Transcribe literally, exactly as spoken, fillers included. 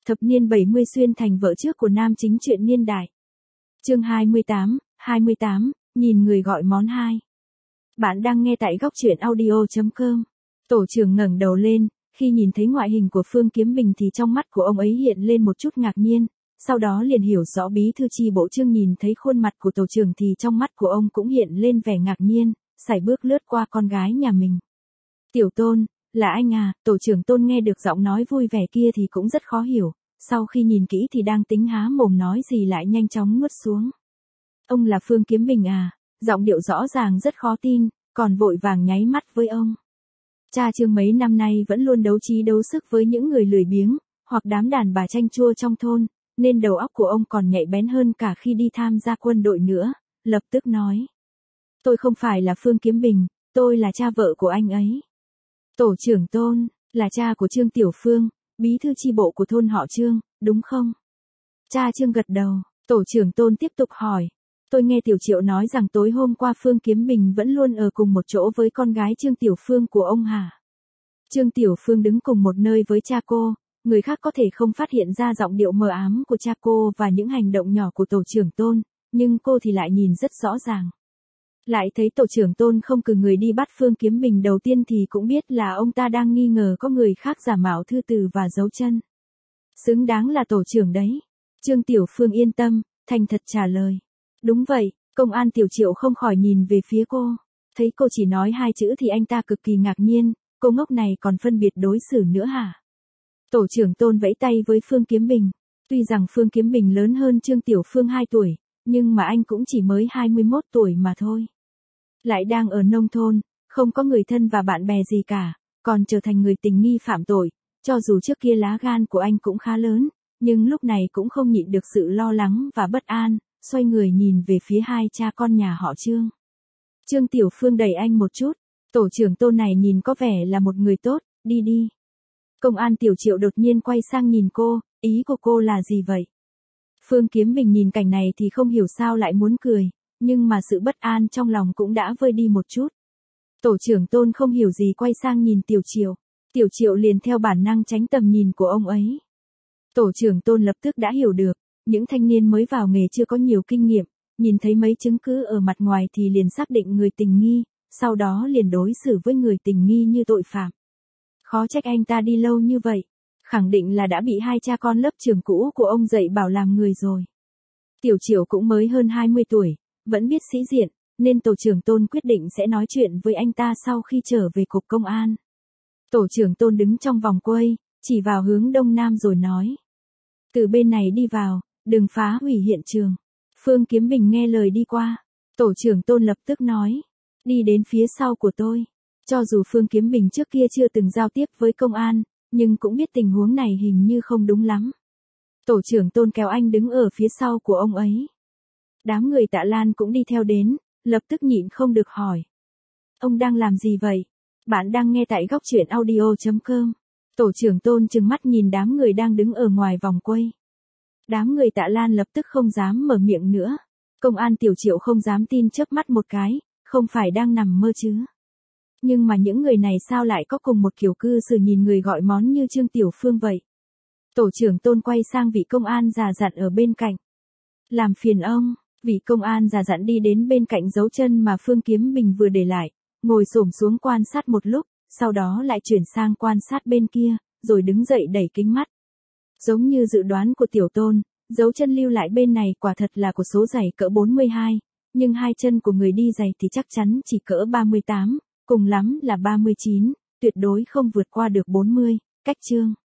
Thập niên bảy mươi xuyên thành vợ trước của nam chính truyện niên đại. Chương hai mươi tám, hai mươi tám, nhìn người gọi món hai. Bạn đang nghe tại góc truyện audio chấm com. Tổ trưởng ngẩng đầu lên, khi nhìn thấy ngoại hình của Phương Kiếm Bình thì trong mắt của ông ấy hiện lên một chút ngạc nhiên, sau đó liền hiểu rõ bí thư chi bộ Trương nhìn thấy khuôn mặt của tổ trưởng thì trong mắt của ông cũng hiện lên vẻ ngạc nhiên, sải bước lướt qua con gái nhà mình. Tiểu Tôn, là anh à? Tổ trưởng Tôn nghe được giọng nói vui vẻ kia thì cũng rất khó hiểu, sau khi nhìn kỹ thì đang tính há mồm nói gì lại nhanh chóng nuốt xuống. Ông là Phương Kiếm Bình à? Giọng điệu rõ ràng rất khó tin, còn vội vàng nháy mắt với ông. Cha Trương mấy năm nay vẫn luôn đấu trí đấu sức với những người lười biếng, hoặc đám đàn bà chanh chua trong thôn, nên đầu óc của ông còn nhạy bén hơn cả khi đi tham gia quân đội nữa, lập tức nói. Tôi không phải là Phương Kiếm Bình, tôi là cha vợ của anh ấy. Tổ trưởng Tôn, là cha của Trương Tiểu Phương, bí thư chi bộ của thôn họ Trương, đúng không? Cha Trương gật đầu, tổ trưởng Tôn tiếp tục hỏi. Tôi nghe Tiểu Triệu nói rằng tối hôm qua Phương Kiếm Bình vẫn luôn ở cùng một chỗ với con gái Trương Tiểu Phương của ông hả? Trương Tiểu Phương đứng cùng một nơi với cha cô, người khác có thể không phát hiện ra giọng điệu mờ ám của cha cô và những hành động nhỏ của tổ trưởng Tôn, nhưng cô thì lại nhìn rất rõ ràng. Lại thấy tổ trưởng Tôn không cử người đi bắt Phương Kiếm Bình đầu tiên thì cũng biết là ông ta đang nghi ngờ có người khác giả mạo thư từ và dấu chân. Xứng đáng là tổ trưởng đấy. Trương Tiểu Phương yên tâm, thành thật trả lời. Đúng vậy, công an Tiểu Triệu không khỏi nhìn về phía cô. Thấy cô chỉ nói hai chữ thì anh ta cực kỳ ngạc nhiên, cô ngốc này còn phân biệt đối xử nữa hả? Tổ trưởng Tôn vẫy tay với Phương Kiếm Bình. Tuy rằng Phương Kiếm Bình lớn hơn Trương Tiểu Phương hai tuổi, nhưng mà anh cũng chỉ mới hai mươi mốt tuổi mà thôi. Lại đang ở nông thôn, không có người thân và bạn bè gì cả, còn trở thành người tình nghi phạm tội, cho dù trước kia lá gan của anh cũng khá lớn, nhưng lúc này cũng không nhịn được sự lo lắng và bất an, xoay người nhìn về phía hai cha con nhà họ Trương. Trương Tiểu Phương đẩy anh một chút, tổ trưởng Tôn này nhìn có vẻ là một người tốt, đi đi. Công an Tiểu Triệu đột nhiên quay sang nhìn cô, ý của cô là gì vậy? Phương Kiếm Bình nhìn cảnh này thì không hiểu sao lại muốn cười, nhưng mà sự bất an trong lòng cũng đã vơi đi một chút. Tổ trưởng Tôn không hiểu gì quay sang nhìn Tiểu Triệu, Tiểu Triệu liền theo bản năng tránh tầm nhìn của ông ấy. Tổ trưởng Tôn lập tức đã hiểu được, những thanh niên mới vào nghề chưa có nhiều kinh nghiệm, nhìn thấy mấy chứng cứ ở mặt ngoài thì liền xác định người tình nghi, sau đó liền đối xử với người tình nghi như tội phạm. Khó trách anh ta đi lâu như vậy, khẳng định là đã bị hai cha con lớp trường cũ của ông dạy bảo làm người rồi. Tiểu Triệu cũng mới hơn hai mươi tuổi, vẫn biết sĩ diện, nên tổ trưởng Tôn quyết định sẽ nói chuyện với anh ta sau khi trở về cục công an. Tổ trưởng Tôn đứng trong vòng quay, chỉ vào hướng đông nam rồi nói. Từ bên này đi vào, đừng phá hủy hiện trường. Phương Kiếm Bình nghe lời đi qua. Tổ trưởng Tôn lập tức nói. Đi đến phía sau của tôi. Cho dù Phương Kiếm Bình trước kia chưa từng giao tiếp với công an, nhưng cũng biết tình huống này hình như không đúng lắm. Tổ trưởng Tôn kéo anh đứng ở phía sau của ông ấy. Đám người Tạ Lan cũng đi theo đến, lập tức nhịn không được hỏi. Ông đang làm gì vậy? Bạn đang nghe tại góc truyện audio chấm com. Tổ trưởng Tôn trừng mắt nhìn đám người đang đứng ở ngoài vòng quay. Đám người Tạ Lan lập tức không dám mở miệng nữa. Công an Tiểu Triệu không dám tin chớp mắt một cái, không phải đang nằm mơ chứ. Nhưng mà những người này sao lại có cùng một kiểu cư xử nhìn người gọi món như Trương Tiểu Phương vậy? Tổ trưởng Tôn quay sang vị công an già dặn ở bên cạnh. Làm phiền ông, vị công an già dặn đi đến bên cạnh dấu chân mà Phương Kiếm Bình vừa để lại, ngồi xổm xuống quan sát một lúc, sau đó lại chuyển sang quan sát bên kia, rồi đứng dậy đẩy kính mắt. Giống như dự đoán của Tiểu Tôn, dấu chân lưu lại bên này quả thật là của số giày cỡ bốn mươi hai, nhưng hai chân của người đi giày thì chắc chắn chỉ cỡ ba mươi tám, cùng lắm là ba mươi chín, tuyệt đối không vượt qua được bốn mươi, cách Trương